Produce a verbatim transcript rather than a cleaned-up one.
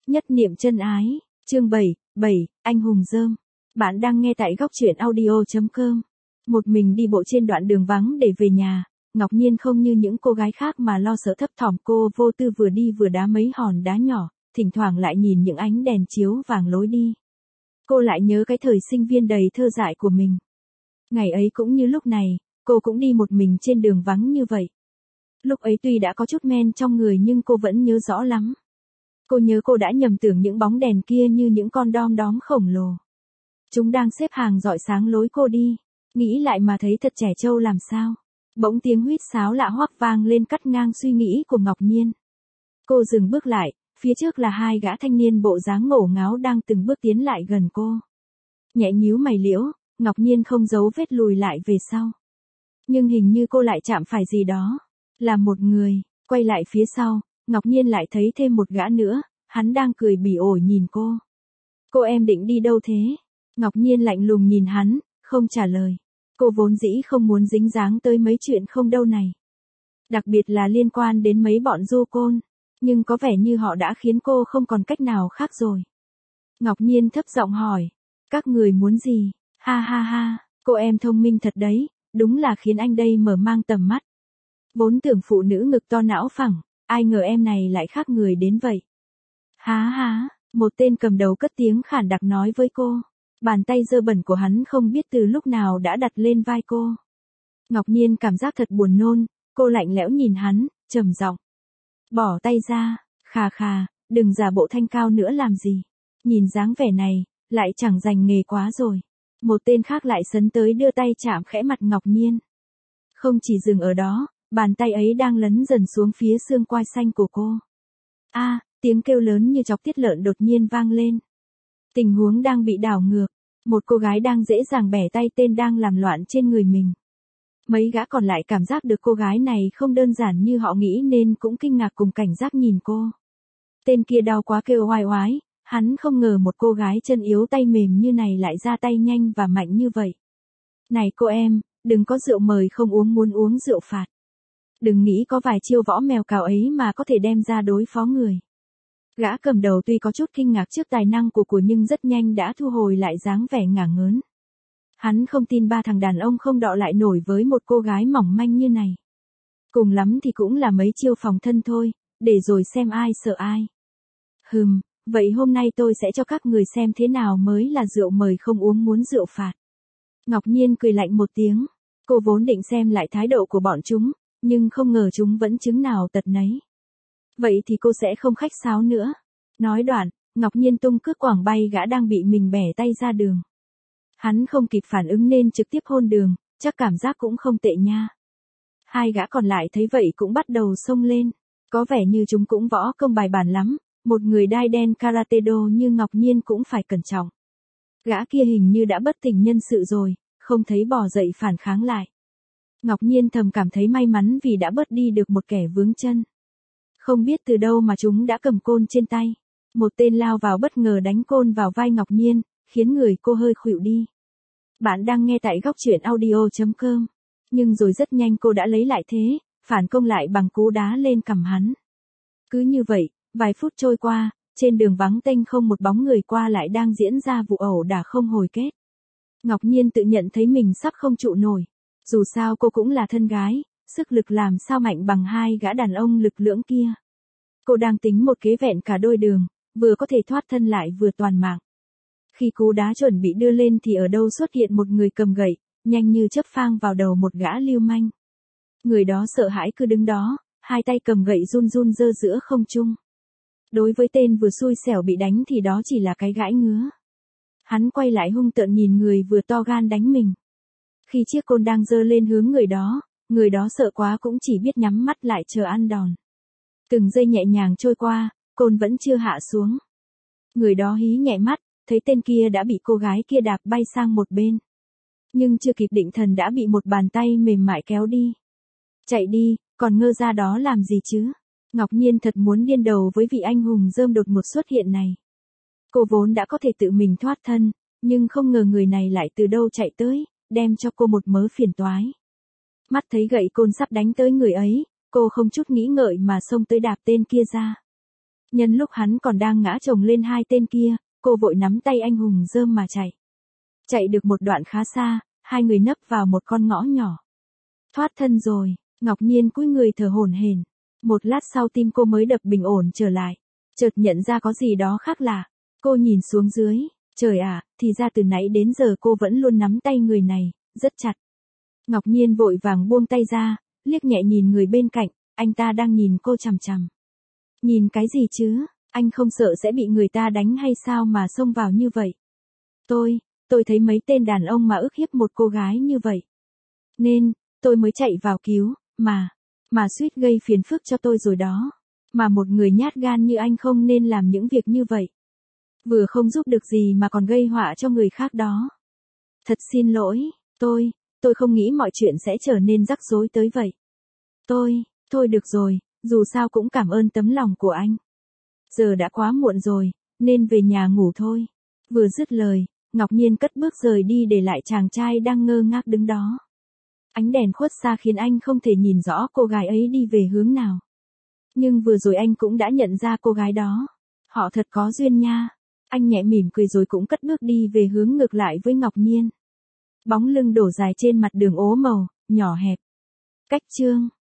Nhất niệm chân ái, chương bảy, bảy, anh hùng rơm. Bạn đang nghe tại góc truyện audio chấm com. Một mình đi bộ trên đoạn đường vắng để về nhà, Ngọc Nhiên không như những cô gái khác mà lo sợ thấp thỏm, cô vô tư vừa đi vừa đá mấy hòn đá nhỏ, thỉnh thoảng lại nhìn những ánh đèn chiếu vàng lối đi. Cô lại nhớ cái thời sinh viên đầy thơ dại của mình. Ngày ấy cũng như lúc này, cô cũng đi một mình trên đường vắng như vậy. Lúc ấy tuy đã có chút men trong người nhưng cô vẫn nhớ rõ lắm. Cô nhớ cô đã nhầm tưởng những bóng đèn kia như những con đom đóm khổng lồ. Chúng đang xếp hàng rọi sáng lối cô đi. Nghĩ lại mà thấy thật trẻ trâu làm sao. Bỗng tiếng huýt sáo lạ hoắc vang lên cắt ngang suy nghĩ của Ngọc Nhiên. Cô dừng bước lại, phía trước là hai gã thanh niên bộ dáng ngổ ngáo đang từng bước tiến lại gần cô. Nhẹ nhíu mày liễu, Ngọc Nhiên không giấu vết lùi lại về sau. Nhưng hình như cô lại chạm phải gì đó. Là một người, quay lại phía sau, Ngọc Nhiên lại thấy thêm một gã nữa, hắn đang cười bỉ ổi nhìn cô. Cô em định đi đâu thế? Ngọc Nhiên lạnh lùng nhìn hắn, không trả lời. Cô vốn dĩ không muốn dính dáng tới mấy chuyện không đâu này. Đặc biệt là liên quan đến mấy bọn du côn. Nhưng có vẻ như họ đã khiến cô không còn cách nào khác rồi. Ngọc Nhiên thấp giọng hỏi. Các người muốn gì? Ha ha ha, cô em thông minh thật đấy, đúng là khiến anh đây mở mang tầm mắt. Vốn tưởng phụ nữ ngực to não phẳng, ai ngờ em này lại khác người đến vậy. Há há, một tên cầm đầu cất tiếng khản đặc nói với cô. Bàn tay dơ bẩn của hắn không biết từ lúc nào đã đặt lên vai cô. Ngọc Nhiên cảm giác thật buồn nôn, cô lạnh lẽo nhìn hắn, trầm giọng. Bỏ tay ra, khà khà, đừng giả bộ thanh cao nữa làm gì. Nhìn dáng vẻ này, lại chẳng dành nghề quá rồi. Một tên khác lại sấn tới đưa tay chạm khẽ mặt Ngọc Nhiên. Không chỉ dừng ở đó, bàn tay ấy đang lấn dần xuống phía xương quai xanh của cô. A, à, tiếng kêu lớn như chọc tiết lợn đột nhiên vang lên. Tình huống đang bị đảo ngược. Một cô gái đang dễ dàng bẻ tay tên đang làm loạn trên người mình. Mấy gã còn lại cảm giác được cô gái này không đơn giản như họ nghĩ nên cũng kinh ngạc cùng cảnh giác nhìn cô. Tên kia đau quá kêu oai oái, hắn không ngờ một cô gái chân yếu tay mềm như này lại ra tay nhanh và mạnh như vậy. Này cô em, đừng có rượu mời không uống muốn uống rượu phạt. Đừng nghĩ có vài chiêu võ mèo cào ấy mà có thể đem ra đối phó người. Gã cầm đầu tuy có chút kinh ngạc trước tài năng của của nhưng rất nhanh đã thu hồi lại dáng vẻ ngả ngớn. Hắn không tin ba thằng đàn ông không đọ lại nổi với một cô gái mỏng manh như này. Cùng lắm thì cũng là mấy chiêu phòng thân thôi, để rồi xem ai sợ ai. Hừm, vậy hôm nay tôi sẽ cho các người xem thế nào mới là rượu mời không uống muốn rượu phạt. Ngọc Nhiên cười lạnh một tiếng, cô vốn định xem lại thái độ của bọn chúng, nhưng không ngờ chúng vẫn chứng nào tật nấy. Vậy thì cô sẽ không khách sáo nữa. Nói đoạn, Ngọc Nhiên tung cước quảng bay gã đang bị mình bẻ tay ra đường. Hắn không kịp phản ứng nên trực tiếp hôn đường, chắc cảm giác cũng không tệ nha. Hai gã còn lại thấy vậy cũng bắt đầu xông lên. Có vẻ như chúng cũng võ công bài bản lắm, một người đai đen karate do như Ngọc Nhiên cũng phải cẩn trọng. Gã kia hình như đã bất tỉnh nhân sự rồi, không thấy bò dậy phản kháng lại. Ngọc Nhiên thầm cảm thấy may mắn vì đã bớt đi được một kẻ vướng chân. Không biết từ đâu mà chúng đã cầm côn trên tay. Một tên lao vào bất ngờ đánh côn vào vai Ngọc Nhiên, khiến người cô hơi khuỵu đi. Bạn đang nghe tại góc truyện audio chấm com. Nhưng rồi rất nhanh cô đã lấy lại thế, phản công lại bằng cú đá lên cằm hắn. Cứ như vậy, vài phút trôi qua, trên đường vắng tênh không một bóng người qua lại đang diễn ra vụ ẩu đả không hồi kết. Ngọc Nhiên tự nhận thấy mình sắp không trụ nổi. Dù sao cô cũng là thân gái, sức lực làm sao mạnh bằng hai gã đàn ông lực lưỡng kia. Cô đang tính một kế vẹn cả đôi đường, vừa có thể thoát thân lại vừa toàn mạng. Khi cú đá chuẩn bị đưa lên thì ở đâu xuất hiện một người cầm gậy, nhanh như chớp phang vào đầu một gã lưu manh. Người đó sợ hãi cứ đứng đó, hai tay cầm gậy run run giơ giữa không trung. Đối với tên vừa xui xẻo bị đánh thì đó chỉ là cái gãi ngứa. Hắn quay lại hung tợn nhìn người vừa to gan đánh mình. Khi chiếc côn đang giơ lên hướng người đó, người đó sợ quá cũng chỉ biết nhắm mắt lại chờ ăn đòn. Từng giây nhẹ nhàng trôi qua, côn vẫn chưa hạ xuống. Người đó hí nhẹ mắt, thấy tên kia đã bị cô gái kia đạp bay sang một bên. Nhưng chưa kịp định thần đã bị một bàn tay mềm mại kéo đi. Chạy đi, còn ngơ ra đó làm gì chứ? Ngọc Nhiên thật muốn điên đầu với vị anh hùng rơm đột ngột xuất hiện này. Cô vốn đã có thể tự mình thoát thân, nhưng không ngờ người này lại từ đâu chạy tới, đem cho cô một mớ phiền toái. Mắt thấy gậy côn sắp đánh tới người ấy, cô không chút nghĩ ngợi mà xông tới đạp tên kia ra. Nhân lúc hắn còn đang ngã chồng lên hai tên kia, cô vội nắm tay anh Hùng Dơm mà chạy. Chạy được một đoạn khá xa, hai người nấp vào một con ngõ nhỏ. Thoát thân rồi, Ngọc Nhiên cúi người thở hổn hển. Một lát sau tim cô mới đập bình ổn trở lại. Chợt nhận ra có gì đó khác lạ. Cô nhìn xuống dưới, trời ạ, thì ra từ nãy đến giờ cô vẫn luôn nắm tay người này, rất chặt. Ngọc Nhiên vội vàng buông tay ra, liếc nhẹ nhìn người bên cạnh, anh ta đang nhìn cô chằm chằm. Nhìn cái gì chứ, anh không sợ sẽ bị người ta đánh hay sao mà xông vào như vậy? Tôi, tôi thấy mấy tên đàn ông mà ức hiếp một cô gái như vậy. Nên, tôi mới chạy vào cứu, mà, mà suýt gây phiền phức cho tôi rồi đó. Mà một người nhát gan như anh không nên làm những việc như vậy. Vừa không giúp được gì mà còn gây họa cho người khác đó. Thật xin lỗi, tôi, tôi không nghĩ mọi chuyện sẽ trở nên rắc rối tới vậy. Tôi, thôi được rồi, dù sao cũng cảm ơn tấm lòng của anh. Giờ đã quá muộn rồi, nên về nhà ngủ thôi. Vừa dứt lời, Ngọc Nhiên cất bước rời đi để lại chàng trai đang ngơ ngác đứng đó. Ánh đèn khuất xa khiến anh không thể nhìn rõ cô gái ấy đi về hướng nào. Nhưng vừa rồi anh cũng đã nhận ra cô gái đó. Họ thật có duyên nha. Anh nhẹ mỉm cười rồi cũng cất bước đi về hướng ngược lại với Ngọc Nhiên. Bóng lưng đổ dài trên mặt đường ố màu, nhỏ hẹp. Cách chương